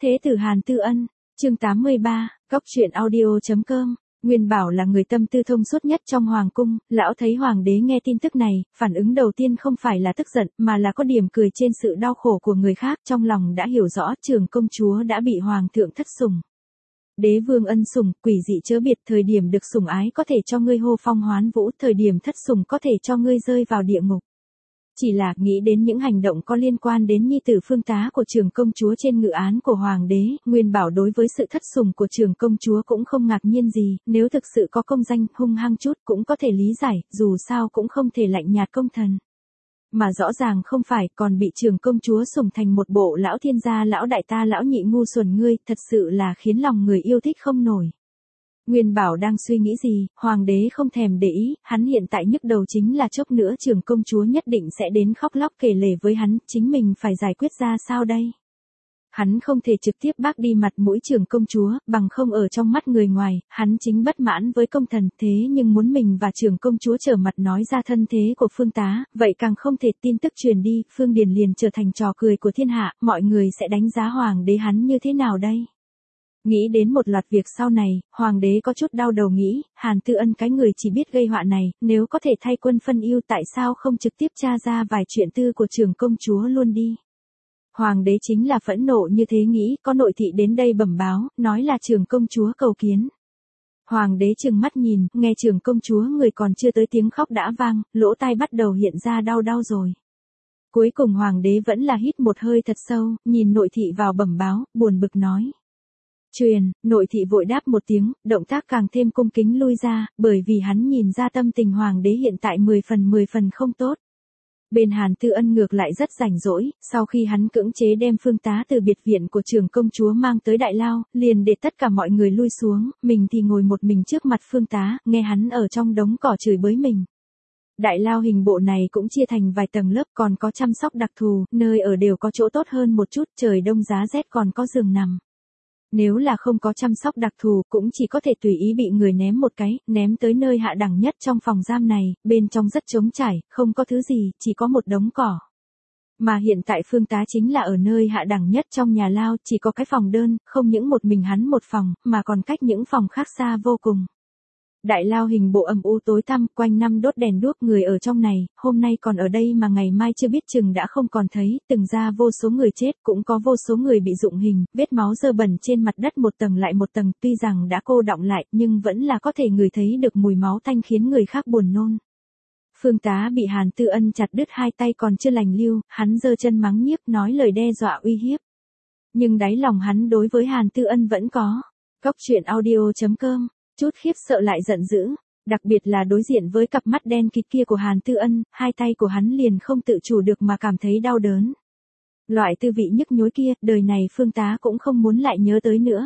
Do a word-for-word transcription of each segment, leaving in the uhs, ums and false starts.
Thế tử Hàn Tư Ân, chương tám mươi ba, góc truyện audio.com. Nguyên Bảo là người tâm tư thông suốt nhất trong hoàng cung, lão thấy hoàng đế nghe tin tức này, phản ứng đầu tiên không phải là tức giận, mà là có điểm cười trên sự đau khổ của người khác, trong lòng đã hiểu rõ Trường công chúa đã bị hoàng thượng thất sủng. Đế vương ân sủng, quỷ dị chớ biệt, thời điểm được sủng ái có thể cho ngươi hô phong hoán vũ, thời điểm thất sủng có thể cho ngươi rơi vào địa ngục. Chỉ là nghĩ đến những hành động có liên quan đến nhi tử Phương Tá của Trường công chúa trên ngự án của hoàng đế, Nguyên Bảo đối với sự thất sủng của Trường công chúa cũng không ngạc nhiên gì, nếu thực sự có công danh hung hăng chút cũng có thể lý giải, dù sao cũng không thể lạnh nhạt công thần. Mà rõ ràng không phải, còn bị Trường công chúa sủng thành một bộ lão thiên gia lão đại ta lão nhị ngu xuẩn ngươi, thật sự là khiến lòng người yêu thích không nổi. Nguyên Bảo đang suy nghĩ gì, hoàng đế không thèm để ý, hắn hiện tại nhức đầu chính là chốc nữa Trường công chúa nhất định sẽ đến khóc lóc kể lể với hắn, chính mình phải giải quyết ra sao đây? Hắn không thể trực tiếp bác đi mặt mũi Trường công chúa, bằng không ở trong mắt người ngoài, hắn chính bất mãn với công thần, thế nhưng muốn mình và Trường công chúa trở mặt nói ra thân thế của Phương Tá, vậy càng không thể tin tức truyền đi, Phương Điền liền trở thành trò cười của thiên hạ, mọi người sẽ đánh giá hoàng đế hắn như thế nào đây? Nghĩ đến một loạt việc sau này, hoàng đế có chút đau đầu nghĩ, Hàn Tư Ân cái người chỉ biết gây họa này, nếu có thể thay quân phân ưu tại sao không trực tiếp tra ra vài chuyện tư của Trường công chúa luôn đi. Hoàng đế chính là phẫn nộ như thế nghĩ, có nội thị đến đây bẩm báo, nói là Trường công chúa cầu kiến. Hoàng đế trừng mắt nhìn, nghe Trường công chúa người còn chưa tới tiếng khóc đã vang, lỗ tai bắt đầu hiện ra đau đau rồi. Cuối cùng hoàng đế vẫn là hít một hơi thật sâu, nhìn nội thị vào bẩm báo, buồn bực nói. Truyền, nội thị vội đáp một tiếng, động tác càng thêm cung kính lui ra, bởi vì hắn nhìn ra tâm tình hoàng đế hiện tại mười phần mười phần không tốt. Bên Hàn Tư Ân ngược lại rất rảnh rỗi, sau khi hắn cưỡng chế đem Phương Tá từ biệt viện của Trường công chúa mang tới Đại Lao, liền để tất cả mọi người lui xuống, mình thì ngồi một mình trước mặt Phương Tá, nghe hắn ở trong đống cỏ chửi bới mình. Đại Lao hình bộ này cũng chia thành vài tầng lớp, còn có chăm sóc đặc thù, nơi ở đều có chỗ tốt hơn một chút, trời đông giá rét còn có giường nằm. Nếu là không có chăm sóc đặc thù cũng chỉ có thể tùy ý bị người ném một cái, ném tới nơi hạ đẳng nhất trong phòng giam này, bên trong rất trống trải, không có thứ gì, chỉ có một đống cỏ. Mà hiện tại Phương Tá chính là ở nơi hạ đẳng nhất trong nhà lao, chỉ có cái phòng đơn, không những một mình hắn một phòng, mà còn cách những phòng khác xa vô cùng. Đại Lao hình bộ âm u tối tăm, quanh năm đốt đèn đuốc, người ở trong này, hôm nay còn ở đây mà ngày mai chưa biết chừng đã không còn thấy, từng ra vô số người chết, cũng có vô số người bị dụng hình, vết máu dơ bẩn trên mặt đất một tầng lại một tầng, tuy rằng đã cô đọng lại, nhưng vẫn là có thể ngửi thấy được mùi máu tanh khiến người khác buồn nôn. Phương Tá bị Hàn Tư Ân chặt đứt hai tay còn chưa lành lưu, hắn giơ chân mắng nhiếc, nói lời đe dọa uy hiếp. Nhưng đáy lòng hắn đối với Hàn Tư Ân vẫn có. Góc truyện audio.com. Chút khiếp sợ lại giận dữ, đặc biệt là đối diện với cặp mắt đen kịt kia của Hàn Tư Ân, hai tay của hắn liền không tự chủ được mà cảm thấy đau đớn. Loại tư vị nhức nhối kia, đời này Phương Tá cũng không muốn lại nhớ tới nữa.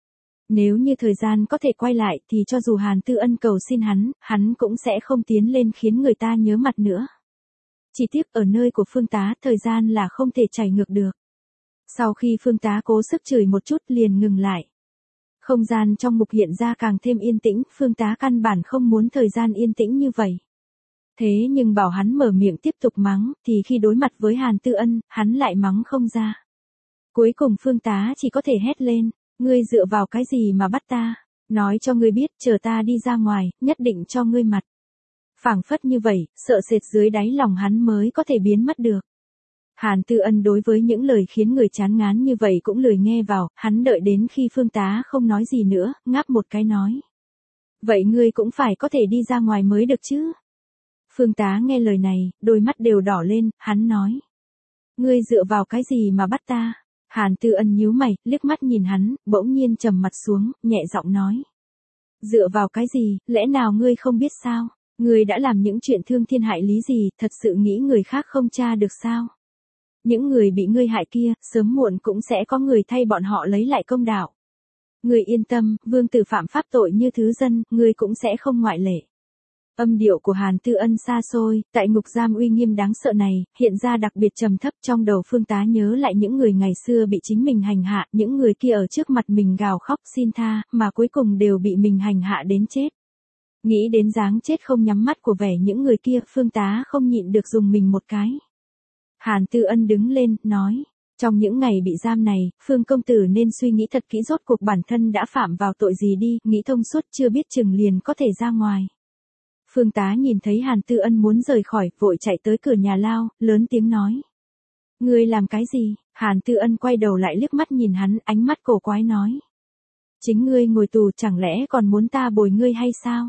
Nếu như thời gian có thể quay lại thì cho dù Hàn Tư Ân cầu xin hắn, hắn cũng sẽ không tiến lên khiến người ta nhớ mặt nữa. Chỉ tiếc ở nơi của Phương Tá, thời gian là không thể chảy ngược được. Sau khi Phương Tá cố sức chửi một chút liền ngừng lại. Không gian trong mục hiện ra càng thêm yên tĩnh, Phương Tá căn bản không muốn thời gian yên tĩnh như vậy. Thế nhưng bảo hắn mở miệng tiếp tục mắng, thì khi đối mặt với Hàn Tư Ân, hắn lại mắng không ra. Cuối cùng Phương Tá chỉ có thể hét lên, ngươi dựa vào cái gì mà bắt ta, nói cho ngươi biết, chờ ta đi ra ngoài, nhất định cho ngươi mặt. Phảng phất như vậy, sợ sệt dưới đáy lòng hắn mới có thể biến mất được. Hàn Tư Ân đối với những lời khiến người chán ngán như vậy cũng lười nghe vào, hắn đợi đến khi Phương Tá không nói gì nữa, ngáp một cái nói. Vậy ngươi cũng phải có thể đi ra ngoài mới được chứ. Phương Tá nghe lời này, đôi mắt đều đỏ lên, hắn nói. Ngươi dựa vào cái gì mà bắt ta? Hàn Tư Ân nhíu mày, liếc mắt nhìn hắn, bỗng nhiên trầm mặt xuống, nhẹ giọng nói. Dựa vào cái gì, lẽ nào ngươi không biết sao? Ngươi đã làm những chuyện thương thiên hại lý gì, thật sự nghĩ người khác không tra được sao? Những người bị ngươi hại kia, sớm muộn cũng sẽ có người thay bọn họ lấy lại công đạo. Ngươi yên tâm, vương tử phạm pháp tội như thứ dân, ngươi cũng sẽ không ngoại lệ. Âm điệu của Hàn Tư Ân xa xôi, tại ngục giam uy nghiêm đáng sợ này, hiện ra đặc biệt trầm thấp, trong đầu Phương Tá nhớ lại những người ngày xưa bị chính mình hành hạ, những người kia ở trước mặt mình gào khóc xin tha, mà cuối cùng đều bị mình hành hạ đến chết. Nghĩ đến dáng chết không nhắm mắt của vẻ những người kia, Phương Tá không nhịn được dùng mình một cái. Hàn Tư Ân đứng lên, nói, Trong những ngày bị giam này, Phương công tử nên suy nghĩ thật kỹ rốt cuộc bản thân đã phạm vào tội gì đi, nghĩ thông suốt chưa biết chừng liền có thể ra ngoài. Phương tá nhìn thấy Hàn Tư Ân muốn rời khỏi, vội chạy tới cửa nhà lao, lớn tiếng nói. Ngươi làm cái gì? Hàn Tư Ân quay đầu lại liếc mắt nhìn hắn, ánh mắt cổ quái nói. Chính ngươi ngồi tù chẳng lẽ còn muốn ta bồi ngươi hay sao?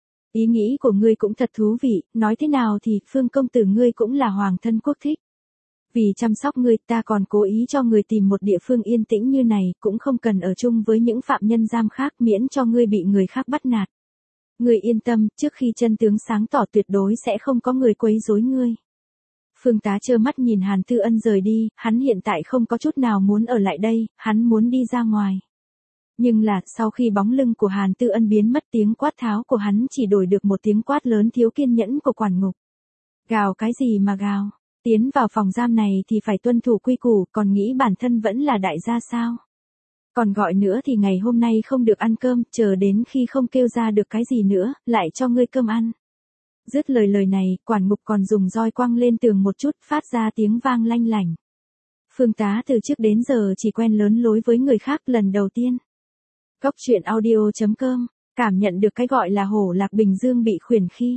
Ý nghĩ của ngươi cũng thật thú vị, nói thế nào thì Phương công tử ngươi cũng là hoàng thân quốc thích. Vì chăm sóc ngươi ta còn cố ý cho ngươi tìm một địa phương yên tĩnh như này, cũng không cần ở chung với những phạm nhân giam khác miễn cho ngươi bị người khác bắt nạt. Ngươi yên tâm, trước khi chân tướng sáng tỏ tuyệt đối sẽ không có người quấy rối ngươi. Phương tá trơ mắt nhìn Hàn Tư Ân rời đi, hắn hiện tại không có chút nào muốn ở lại đây, hắn muốn đi ra ngoài. Nhưng là, sau khi bóng lưng của Hàn Tư Ân biến mất tiếng quát tháo của hắn chỉ đổi được một tiếng quát lớn thiếu kiên nhẫn của quản ngục. Gào cái gì mà gào, tiến vào phòng giam này thì phải tuân thủ quy củ, còn nghĩ bản thân vẫn là đại gia sao? Còn gọi nữa thì ngày hôm nay không được ăn cơm, chờ đến khi không kêu ra được cái gì nữa, lại cho ngươi cơm ăn. Dứt lời lời này, quản ngục còn dùng roi quăng lên tường một chút, phát ra tiếng vang lanh lảnh. Phương tá từ trước đến giờ chỉ quen lớn lối với người khác lần đầu tiên. Cốc truyện audio chấm com, cảm nhận được cái gọi là hổ lạc Bình Dương bị khuyển khi.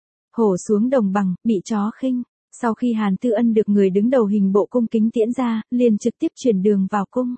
Hổ xuống đồng bằng, bị chó khinh. Sau khi Hàn Tư Ân được người đứng đầu hình bộ cung kính tiễn ra, liền trực tiếp chuyển đường vào cung.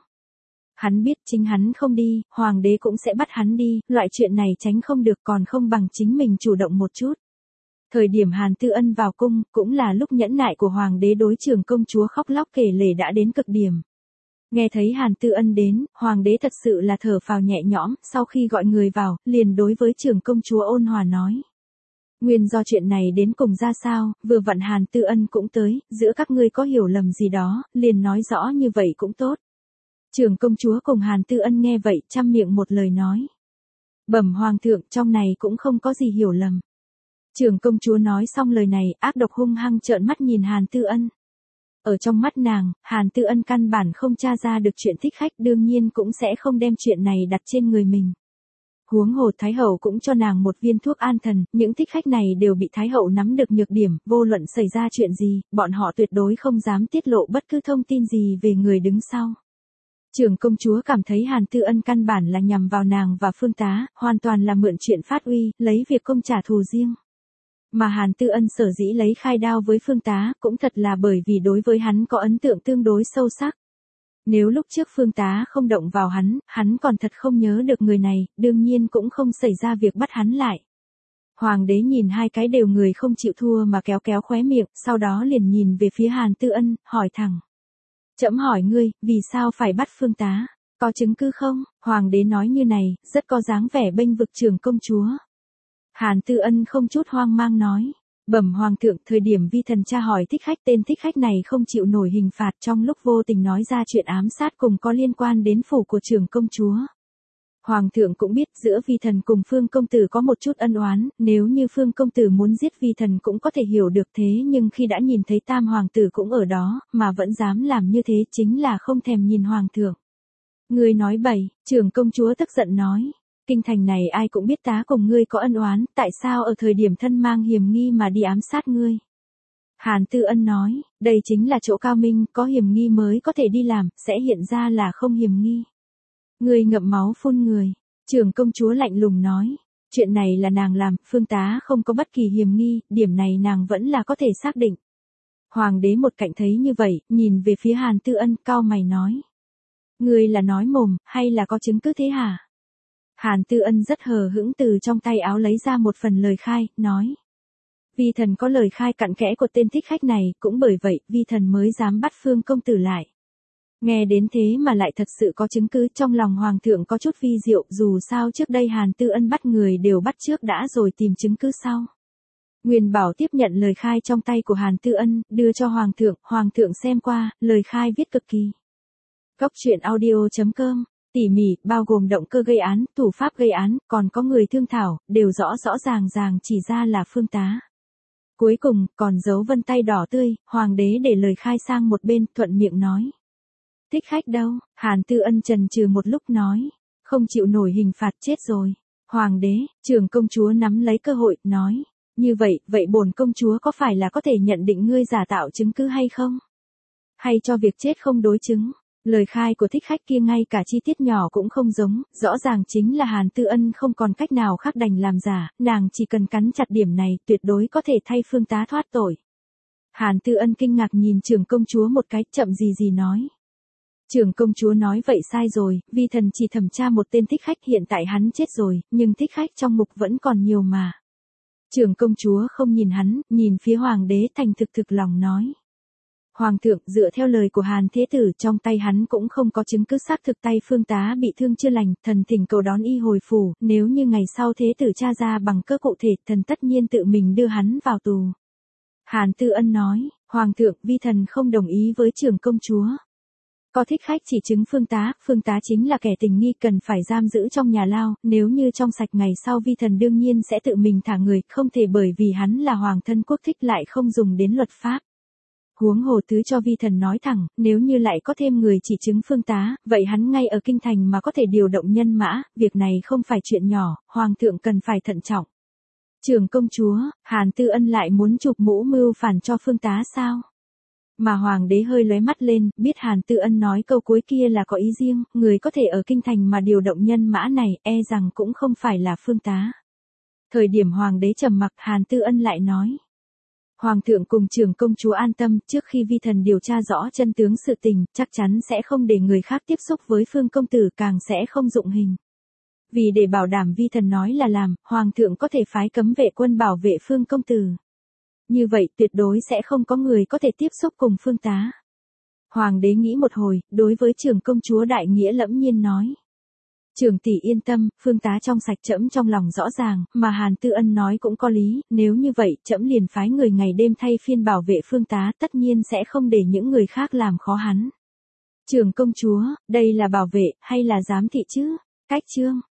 Hắn biết chính hắn không đi, hoàng đế cũng sẽ bắt hắn đi, loại chuyện này tránh không được còn không bằng chính mình chủ động một chút. Thời điểm Hàn Tư Ân vào cung, cũng là lúc nhẫn nại của hoàng đế đối trưởng công chúa khóc lóc kể lể đã đến cực điểm. Nghe thấy Hàn Tư Ân đến, hoàng đế thật sự là thở phào nhẹ nhõm, sau khi gọi người vào, liền đối với trưởng công chúa ôn hòa nói. Nguyên do chuyện này đến cùng ra sao, vừa vặn Hàn Tư Ân cũng tới, giữa các ngươi có hiểu lầm gì đó, liền nói rõ như vậy cũng tốt. Trưởng công chúa cùng Hàn Tư Ân nghe vậy, chăm miệng một lời nói. Bẩm hoàng thượng, trong này cũng không có gì hiểu lầm. Trưởng công chúa nói xong lời này, ác độc hung hăng trợn mắt nhìn Hàn Tư Ân. Ở trong mắt nàng, Hàn Tư Ân căn bản không tra ra được chuyện thích khách, đương nhiên cũng sẽ không đem chuyện này đặt trên người mình. Huống hồ Thái Hậu cũng cho nàng một viên thuốc an thần, những thích khách này đều bị Thái Hậu nắm được nhược điểm, vô luận xảy ra chuyện gì, bọn họ tuyệt đối không dám tiết lộ bất cứ thông tin gì về người đứng sau. Trưởng công chúa cảm thấy Hàn Tư Ân căn bản là nhằm vào nàng và Phương tá, hoàn toàn là mượn chuyện phát uy, lấy việc công trả thù riêng. Mà Hàn Tư Ân sở dĩ lấy khai đao với Phương tá, cũng thật là bởi vì đối với hắn có ấn tượng tương đối sâu sắc. Nếu lúc trước Phương tá không động vào hắn, hắn còn thật không nhớ được người này, đương nhiên cũng không xảy ra việc bắt hắn lại. Hoàng đế nhìn hai cái đều người không chịu thua mà kéo kéo khóe miệng, sau đó liền nhìn về phía Hàn Tư Ân, hỏi thẳng. Trẫm hỏi ngươi, vì sao phải bắt Phương tá? Có chứng cứ không? Hoàng đế nói như này, rất có dáng vẻ bênh vực trưởng công chúa. Hàn Tư Ân không chút hoang mang nói. Bẩm hoàng thượng, thời điểm vi thần tra hỏi thích khách, tên thích khách này không chịu nổi hình phạt, trong lúc vô tình nói ra chuyện ám sát cùng có liên quan đến phủ của trưởng công chúa. Hoàng thượng cũng biết giữa vi thần cùng Phương công tử có một chút ân oán, nếu như Phương công tử muốn giết vi thần cũng có thể hiểu được, thế nhưng khi đã nhìn thấy tam hoàng tử cũng ở đó, mà vẫn dám làm như thế chính là không thèm nhìn hoàng thượng. Ngươi nói bậy, trưởng công chúa tức giận nói. Kinh thành này ai cũng biết tá cùng ngươi có ân oán, tại sao ở thời điểm thân mang hiểm nghi mà đi ám sát ngươi? Hàn Tư Ân nói, đây chính là chỗ cao minh, có hiểm nghi mới có thể đi làm, sẽ hiện ra là không hiểm nghi. Ngươi ngậm máu phun người. Trưởng công chúa lạnh lùng nói, chuyện này là nàng làm, Phương tá không có bất kỳ hiểm nghi, điểm này nàng vẫn là có thể xác định. Hoàng đế một cạnh thấy như vậy, nhìn về phía Hàn Tư Ân, cau mày nói. Ngươi là nói mồm, hay là có chứng cứ thế hả? Hàn Tư Ân rất hờ hững từ trong tay áo lấy ra một phần lời khai, nói. Vi thần có lời khai cặn kẽ của tên thích khách này, cũng bởi vậy, vi thần mới dám bắt Phương công tử lại. Nghe đến thế mà lại thật sự có chứng cứ, trong lòng hoàng thượng có chút vi diệu, dù sao trước đây Hàn Tư Ân bắt người đều bắt trước đã rồi tìm chứng cứ sau. Nguyên Bảo tiếp nhận lời khai trong tay của Hàn Tư Ân, đưa cho hoàng thượng, hoàng thượng xem qua, lời khai viết cực kỳ. Cốc truyện audio chấm com, tỉ mỉ, bao gồm động cơ gây án, thủ pháp gây án, còn có người thương thảo, đều rõ rõ ràng ràng chỉ ra là Phương tá. Cuối cùng, còn dấu vân tay đỏ tươi, hoàng đế để lời khai sang một bên, thuận miệng nói. Thích khách đâu? Hàn Tư Ân chần chừ một lúc nói. Không chịu nổi hình phạt chết rồi. Hoàng đế, trưởng công chúa nắm lấy cơ hội, nói. Như vậy, vậy bổn công chúa có phải là có thể nhận định ngươi giả tạo chứng cứ hay không? hay cho việc chết không đối chứng. Lời khai của thích khách kia ngay cả chi tiết nhỏ cũng không giống, rõ ràng chính là Hàn Tư Ân không còn cách nào khác đành làm giả, nàng chỉ cần cắn chặt điểm này tuyệt đối có thể thay Phương Tá thoát tội. Hàn Tư Ân kinh ngạc nhìn trưởng công chúa một cái, chậm gì gì nói. Trưởng công chúa nói vậy sai rồi, vi thần chỉ thẩm tra một tên thích khách, hiện tại hắn chết rồi, nhưng thích khách trong mục vẫn còn nhiều mà. Trưởng công chúa không nhìn hắn, nhìn phía hoàng đế thành thực thực lòng nói. Hoàng thượng, dựa theo lời của Hàn Thế Tử, trong tay hắn cũng không có chứng cứ xác thực tay Phương Tá bị thương chưa lành, thần thỉnh cầu đón y hồi phủ, nếu như ngày sau Thế Tử tra ra bằng cơ cụ thể, thần tất nhiên tự mình đưa hắn vào tù. Hàn Tư Ân nói, Hoàng thượng, vi thần không đồng ý với trưởng công chúa. Có thích khách chỉ chứng Phương Tá, Phương Tá chính là kẻ tình nghi cần phải giam giữ trong nhà lao, nếu như trong sạch ngày sau vi thần đương nhiên sẽ tự mình thả người, không thể bởi vì hắn là hoàng thân quốc thích lại không dùng đến luật pháp. Huống hồ tứ cho vi thần nói thẳng, nếu như lại có thêm người chỉ chứng Phương Tá, vậy hắn ngay ở kinh thành mà có thể điều động nhân mã, việc này không phải chuyện nhỏ, hoàng thượng cần phải thận trọng. Trưởng công chúa, Hàn Tư Ân lại muốn chụp mũ mưu phản cho Phương Tá sao? Mà hoàng đế hơi lóe mắt lên, biết Hàn Tư Ân nói câu cuối kia là có ý riêng, người có thể ở kinh thành mà điều động nhân mã này, e rằng cũng không phải là Phương Tá. Thời điểm hoàng đế trầm mặc, Hàn Tư Ân lại nói. Hoàng thượng cùng trưởng công chúa an tâm, trước khi vi thần điều tra rõ chân tướng sự tình, chắc chắn sẽ không để người khác tiếp xúc với Phương công tử, càng sẽ không dụng hình. Vì để bảo đảm vi thần nói là làm, hoàng thượng có thể phái cấm vệ quân bảo vệ Phương công tử. Như vậy tuyệt đối sẽ không có người có thể tiếp xúc cùng Phương Tá. Hoàng đế nghĩ một hồi, đối với trưởng công chúa đại nghĩa lẫm nhiên nói. Trưởng tỷ yên tâm, Phương Tá trong sạch, trẫm trong lòng rõ ràng, mà Hàn Tư Ân nói cũng có lý, nếu như vậy, trẫm liền phái người ngày đêm thay phiên bảo vệ Phương Tá, tất nhiên sẽ không để những người khác làm khó hắn. Trưởng công chúa, đây là bảo vệ, hay là giám thị chứ? Cách chương.